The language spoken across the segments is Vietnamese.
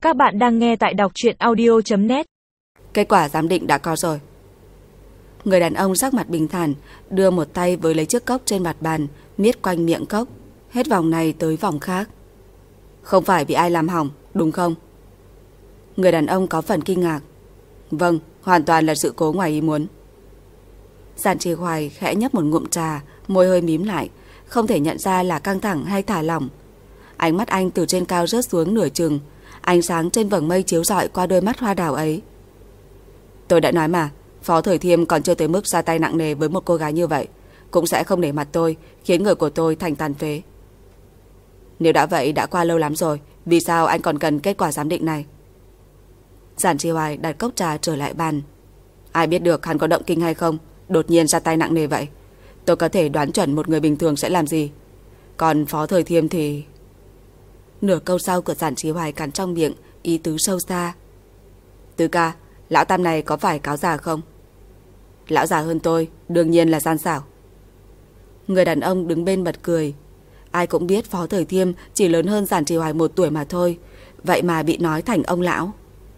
Các bạn đang nghe tại đọc truyện audio.net. Kết quả giám định đã có rồi. Người đàn ông sắc mặt bình thản, đưa một tay với lấy chiếc cốc trên mặt bàn, miết quanh miệng cốc, hết vòng này tới vòng khác. Không phải bị ai làm hỏng, đúng không? Người đàn ông có phần kinh ngạc. Vâng, hoàn toàn là sự cố ngoài ý muốn. Giản Trì Hoài khẽ nhấp một ngụm trà, môi hơi mím lại, không thể nhận ra là căng thẳng hay thả lỏng. Ánh mắt anh từ trên cao rớt xuống nửa chừng, ánh sáng trên vầng mây chiếu rọi qua đôi mắt hoa đào ấy. Tôi đã nói mà, Phó Thời Thiêm còn chưa tới mức ra tay nặng nề với một cô gái như vậy, cũng sẽ không để mặt tôi, khiến người của tôi thành tàn phế. Nếu đã vậy, đã qua lâu lắm rồi, vì sao anh còn cần kết quả giám định này? Giản Trì Hoài đặt cốc trà trở lại bàn. Ai biết được hắn có động kinh hay không, đột nhiên ra tay nặng nề vậy. Tôi có thể đoán chuẩn một người bình thường sẽ làm gì. Còn Phó Thời Thiêm thì... Nửa câu sau của Giản Trì Hoài cắn trong miệng, ý tứ sâu xa. Tứ ca, lão tam này có phải cáo già không? Lão già hơn tôi, đương nhiên là gian xảo. Người đàn ông đứng bên bật cười. Ai cũng biết Phó Thời Thiêm chỉ lớn hơn Giản Trì Hoài 1 tuổi mà thôi, vậy mà bị nói thành ông lão.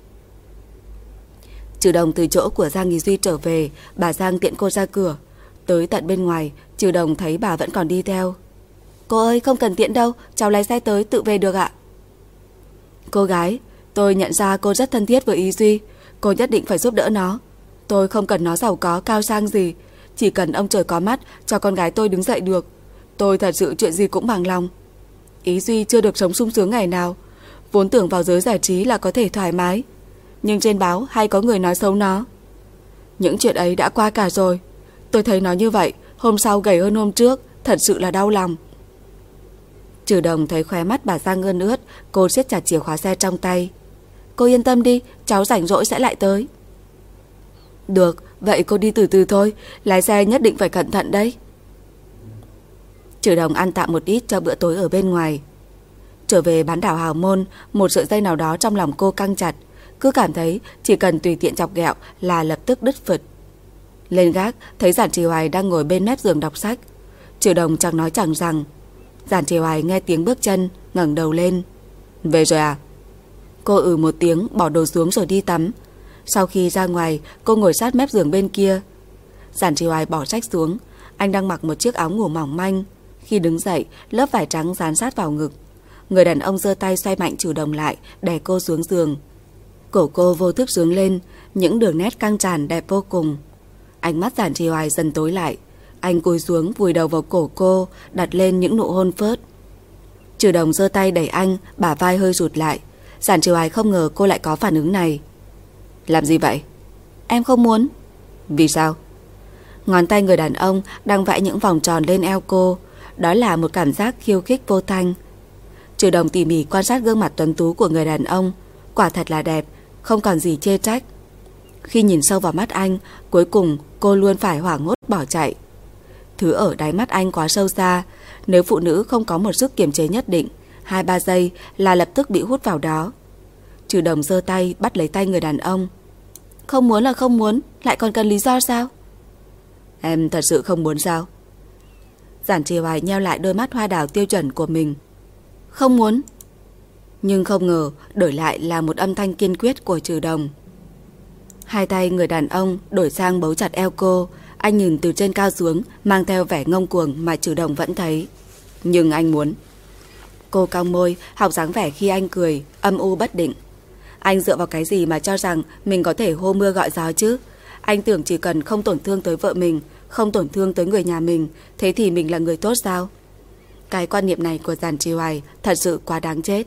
Trừ Đồng từ chỗ của Giang Nghỉ Duy trở về, bà Giang tiện cô ra cửa. Tới tận bên ngoài, Trừ Đồng thấy bà vẫn còn đi theo. Cô ơi, không cần tiện đâu, cháu lái xe tới tự về được ạ. Cô gái, tôi nhận ra cô rất thân thiết với Ý Duy, cô nhất định phải giúp đỡ nó. Tôi không cần nó giàu có, cao sang gì, chỉ cần ông trời có mắt cho con gái tôi đứng dậy được. Tôi thật sự chuyện gì cũng bằng lòng. Ý Duy chưa được sống sung sướng ngày nào, vốn tưởng vào giới giải trí là có thể thoải mái, nhưng trên báo hay có người nói xấu nó. Những chuyện ấy đã qua cả rồi. Tôi thấy nó như vậy, hôm sau gầy hơn hôm trước, thật sự là đau lòng. Trừ Đồng thấy khóe mắt bà Giang ươn ướt, cô siết chặt chìa khóa xe trong tay. Cô yên tâm đi, cháu rảnh rỗi sẽ lại tới. Được, vậy cô đi từ từ thôi, lái xe nhất định phải cẩn thận đấy. Trừ Đồng ăn tạm một ít cho bữa tối ở bên ngoài. Trở về bán đảo Hào Môn, một sợi dây nào đó trong lòng cô căng chặt, cứ cảm thấy chỉ cần tùy tiện chọc ghẹo là lập tức đứt phật. Lên gác thấy Giản Trì Hoài đang ngồi bên mép giường đọc sách. Trừ Đồng chẳng nói chẳng rằng. Giản Trì Hoài nghe tiếng bước chân, ngẩng đầu lên. Về rồi à? Cô một tiếng, bỏ đồ xuống rồi đi tắm. Sau khi ra ngoài, cô ngồi sát mép giường bên kia. Giản Trì Hoài bỏ sách xuống. Anh đang mặc một chiếc áo ngủ mỏng manh. Khi đứng dậy, lớp vải trắng dán sát vào ngực. Người đàn ông giơ tay xoay mạnh Trừ Đồng lại, đè cô xuống giường. Cổ cô vô thức xuống lên, những đường nét căng tràn đẹp vô cùng. Ánh mắt Giản Trì Hoài dần tối lại. Anh cúi xuống vùi đầu vào cổ cô, đặt lên những nụ hôn phớt. Trừ Đồng giơ tay đẩy anh, bả vai hơi rụt lại. Giản Trì Hoài không ngờ cô lại có phản ứng này. Làm gì vậy? Em không muốn. Vì sao? Ngón tay người đàn ông đang vẽ những vòng tròn lên eo cô. Đó là một cảm giác khiêu khích vô thanh. Trừ Đồng tỉ mỉ quan sát gương mặt tuấn tú của người đàn ông. Quả thật là đẹp, không còn gì chê trách. Khi nhìn sâu vào mắt anh, cuối cùng cô luôn phải hoảng hốt bỏ chạy. Thứ ở đáy mắt anh quá sâu xa, nếu phụ nữ không có một sức kiềm chế nhất định, 2-3 giây là lập tức bị hút vào đó. Trừ Đồng giơ tay bắt lấy tay người đàn ông. Không muốn là không muốn, lại còn cần lý do sao? Em thật sự không muốn sao? Giản Trì Hoài nheo lại đôi mắt hoa đào tiêu chuẩn của mình. Không muốn. Nhưng không ngờ đổi lại là một âm thanh kiên quyết của Trừ Đồng. Hai tay người đàn ông đổi sang bấu chặt eo cô. Anh nhìn từ trên cao xuống, mang theo vẻ ngông cuồng mà Trừ Đồng vẫn thấy. Nhưng anh muốn. Cô cong môi, học dáng vẻ khi anh cười, âm u bất định. Anh dựa vào cái gì mà cho rằng mình có thể hô mưa gọi gió chứ? Anh tưởng chỉ cần không tổn thương tới vợ mình, không tổn thương tới người nhà mình, thế thì mình là người tốt sao? Cái quan niệm này của Giản Trì Hoài thật sự quá đáng chết.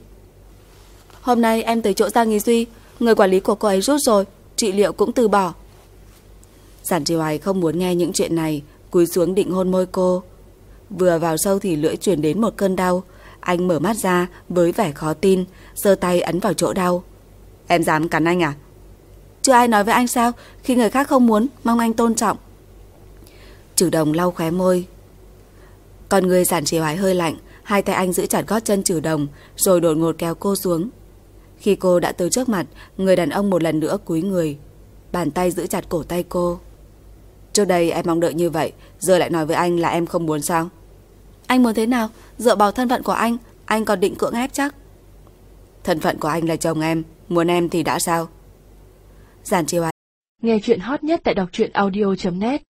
Hôm nay em tới chỗ Giang Nghỉ Duy, người quản lý của cô ấy rút rồi, trị liệu cũng từ bỏ. Giản Trì Hoài không muốn nghe những chuyện này, cúi xuống định hôn môi cô. Vừa vào sâu thì lưỡi truyền đến một cơn đau. Anh mở mắt ra với vẻ khó tin, giơ tay ấn vào chỗ đau. Em dám cắn anh à? Chưa ai nói với anh sao, khi người khác không muốn, mong anh tôn trọng. Trừ Đồng lau khóe môi. Con người Giản Trì Hoài hơi lạnh, hai tay anh giữ chặt gót chân Trừ Đồng, rồi đột ngột kéo cô xuống. Khi cô đã tới trước mặt, người đàn ông một lần nữa cúi người, bàn tay giữ chặt cổ tay cô. Trước đây em mong đợi như vậy, giờ lại nói với anh là em không muốn sao? Anh muốn thế nào? Dựa vào thân phận của anh còn định cưỡng ép chắc? Thân phận của anh là chồng em, muốn em thì đã sao? Giản Chiêu Anh. Nghe chuyện hot nhất tại đọc truyện audio.net